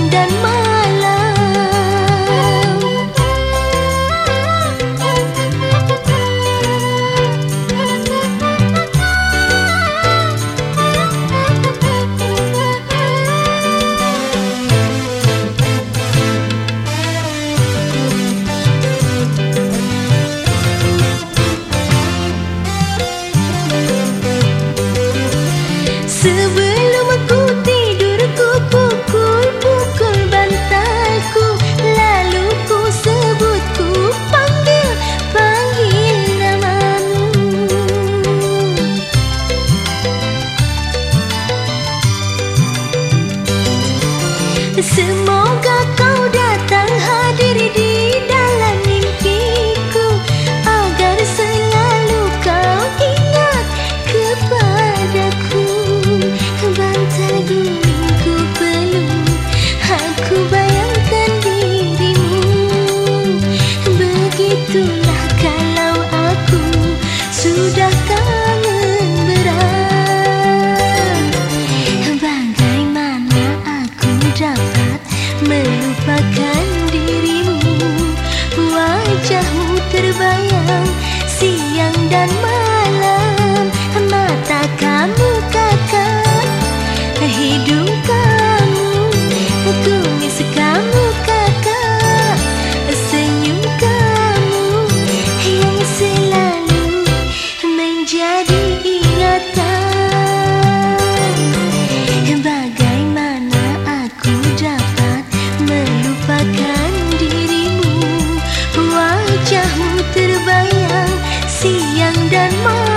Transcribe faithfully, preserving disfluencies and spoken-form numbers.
dan malam. Sebelum aku tidur, ku pukul-pukul bantalku, lalu ku sebut, ku panggil, panggil namamu. Semoga kau datang hadir di dalam mimpiku, agar selalu kau ingat kepadaku. Bantal dulu ku peluk, aku bayangkan dirimu. Begitulah kalau aku sudah kangen berat. Bagaimana aku dapat melupakan dirimu? Wajahmu terbayang siang dan malam, mata kamu kakak, hidung kamu, kumis kamu kakak, senyum kamu yang selalu menjadi ingatan. Bagaimana aku dapat melupakan dirimu? Wajahmu terbayang siang dan malam.